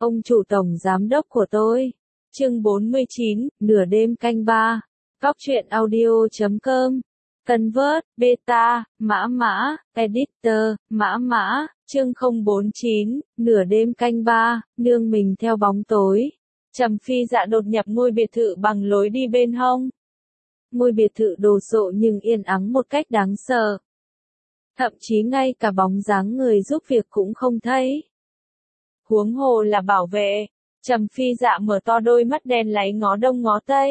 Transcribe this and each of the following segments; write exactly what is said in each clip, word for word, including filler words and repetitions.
Ông chủ tổng giám đốc của tôi. Chương bốn mươi chín, nửa đêm canh ba. Góc truyện audio chấm com. Convert, beta, mã mã, editor, mã mã, chương không bốn chín, nửa đêm canh ba, nương mình theo bóng tối. Trầm Phi Dạ đột nhập ngôi biệt thự bằng lối đi bên hông. Ngôi biệt thự đồ sộ nhưng yên ắng một cách đáng sợ. Thậm chí ngay cả bóng dáng người giúp việc cũng không thấy. Huống hồ là bảo vệ. Trầm Phi Dạ mở to đôi mắt đen láy ngó đông ngó tây.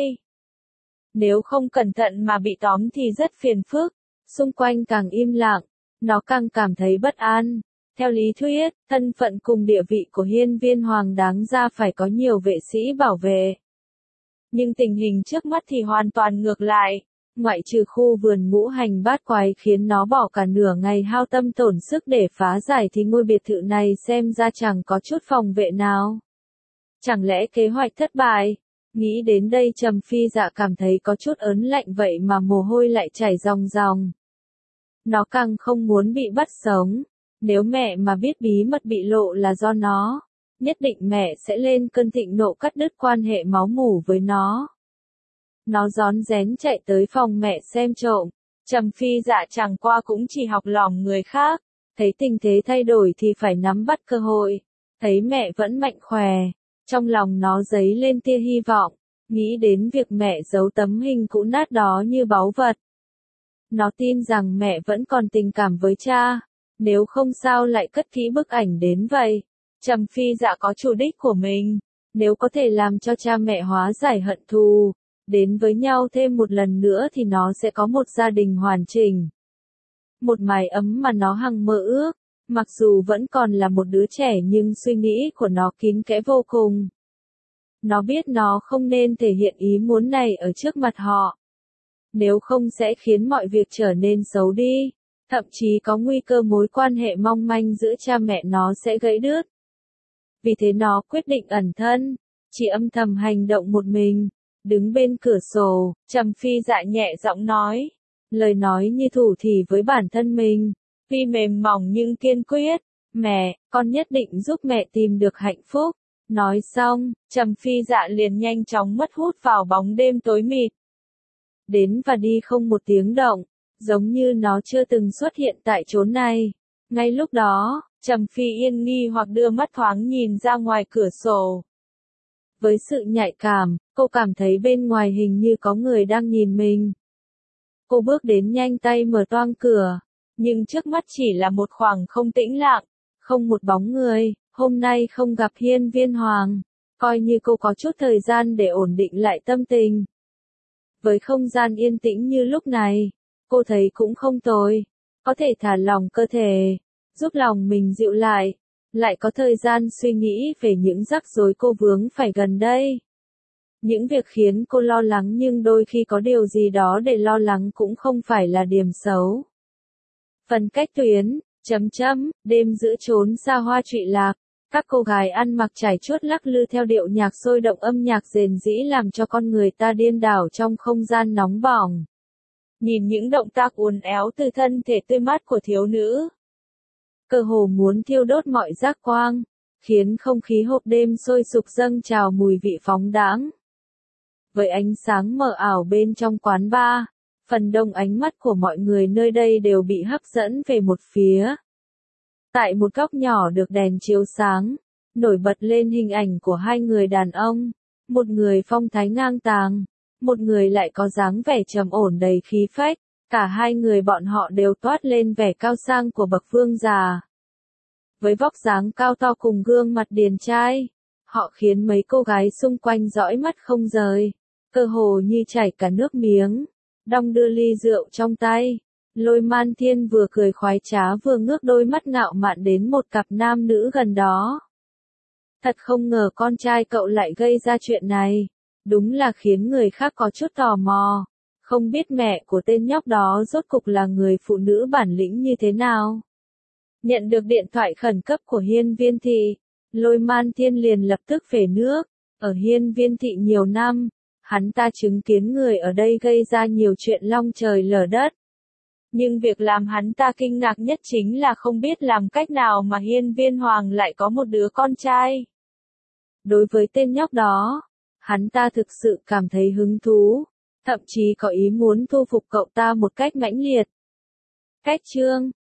Nếu không cẩn thận mà bị tóm thì rất phiền phức. Xung quanh càng im lặng, nó càng cảm thấy bất an. Theo lý thuyết, thân phận cùng địa vị của hiên viên hoàng đáng ra phải có nhiều vệ sĩ bảo vệ. Nhưng tình hình trước mắt thì hoàn toàn ngược lại. Ngoại trừ khu vườn ngũ hành bát quái khiến nó bỏ cả nửa ngày hao tâm tổn sức để phá giải thì ngôi biệt thự này xem ra chẳng có chút phòng vệ nào. Chẳng lẽ kế hoạch thất bại? Nghĩ đến đây Trầm Phi Dạ cảm thấy có chút ớn lạnh vậy mà mồ hôi lại chảy ròng ròng. Nó càng không muốn bị bắt sống. Nếu mẹ mà biết bí mật bị lộ là do nó, nhất định mẹ sẽ lên cơn thịnh nộ cắt đứt quan hệ máu mủ với nó. Nó rón rén chạy tới phòng mẹ xem trộm. Trầm Phi Dạ chẳng qua cũng chỉ học lỏm người khác. Thấy tình thế thay đổi thì phải nắm bắt cơ hội. Thấy mẹ vẫn mạnh khỏe. Trong lòng nó dấy lên tia hy vọng. Nghĩ đến việc mẹ giấu tấm hình cũ nát đó như báu vật. Nó tin rằng mẹ vẫn còn tình cảm với cha. Nếu không sao lại cất kỹ bức ảnh đến vậy. Trầm Phi Dạ có chủ đích của mình. Nếu có thể làm cho cha mẹ hóa giải hận thù, đến với nhau thêm một lần nữa thì nó sẽ có một gia đình hoàn chỉnh. Một mái ấm mà nó hằng mơ ước. Mặc dù vẫn còn là một đứa trẻ nhưng suy nghĩ của nó kín kẽ vô cùng. Nó biết nó không nên thể hiện ý muốn này ở trước mặt họ. Nếu không sẽ khiến mọi việc trở nên xấu đi. Thậm chí có nguy cơ mối quan hệ mong manh giữa cha mẹ nó sẽ gãy đứt. Vì thế nó quyết định ẩn thân, chỉ âm thầm hành động một mình. Đứng bên cửa sổ, Trầm Phi Dạ nhẹ giọng nói. Lời nói như thủ thỉ với bản thân mình. Tuy mềm mỏng nhưng kiên quyết. Mẹ, con nhất định giúp mẹ tìm được hạnh phúc. Nói xong, Trầm Phi Dạ liền nhanh chóng mất hút vào bóng đêm tối mịt. Đến và đi không một tiếng động, giống như nó chưa từng xuất hiện tại chốn này. Ngay lúc đó, Trầm Phi Yên nghi hoặc đưa mắt thoáng nhìn ra ngoài cửa sổ. Với sự nhạy cảm, cô cảm thấy bên ngoài hình như có người đang nhìn mình. Cô bước đến nhanh tay mở toang cửa. Nhưng trước mắt chỉ là một khoảng không tĩnh lặng, không một bóng người. Hôm nay không gặp hiên viên hoàng, coi như cô có chút thời gian để ổn định lại tâm tình. Với không gian yên tĩnh như lúc này, cô thấy cũng không tồi. Có thể thả lỏng cơ thể, giúp lòng mình dịu lại, lại có thời gian suy nghĩ về những rắc rối cô vướng phải gần đây. Những việc khiến cô lo lắng nhưng đôi khi có điều gì đó để lo lắng cũng không phải là điểm xấu. Phần cách tuyến, chấm chấm, đêm giữa chốn xa hoa trụy lạc, các cô gái ăn mặc trải chuốt lắc lư theo điệu nhạc sôi động, âm nhạc rền rĩ làm cho con người ta điên đảo trong không gian nóng bỏng. Nhìn những động tác uốn éo từ thân thể tươi mát của thiếu nữ, cơ hồ muốn thiêu đốt mọi giác quan, khiến không khí hộp đêm sôi sục dâng trào mùi vị phóng đãng. Với ánh sáng mờ ảo bên trong quán bar, phần đông ánh mắt của mọi người nơi đây đều bị hấp dẫn về một phía. Tại một góc nhỏ được đèn chiếu sáng, nổi bật lên hình ảnh của hai người đàn ông, một người phong thái ngang tàng, một người lại có dáng vẻ trầm ổn đầy khí phách, cả hai người bọn họ đều toát lên vẻ cao sang của bậc vương già. Với vóc dáng cao to cùng gương mặt điển trai, họ khiến mấy cô gái xung quanh dõi mắt không rời, cơ hồ như chảy cả nước miếng. Đong đưa ly rượu trong tay, Lôi Man Thiên vừa cười khoái trá vừa ngước đôi mắt ngạo mạn đến một cặp nam nữ gần đó. Thật không ngờ con trai cậu lại gây ra chuyện này, đúng là khiến người khác có chút tò mò. Không biết mẹ của tên nhóc đó rốt cục là người phụ nữ bản lĩnh như thế nào. Nhận được điện thoại khẩn cấp của hiên viên thị, Lôi Man Thiên liền lập tức về nước. Ở hiên viên thị nhiều năm, hắn ta chứng kiến người ở đây gây ra nhiều chuyện long trời lở đất. Nhưng việc làm hắn ta kinh ngạc nhất chính là không biết làm cách nào mà hiên viên hoàng lại có một đứa con trai. Đối với tên nhóc đó, hắn ta thực sự cảm thấy hứng thú, thậm chí có ý muốn thu phục cậu ta một cách mãnh liệt. Cách chương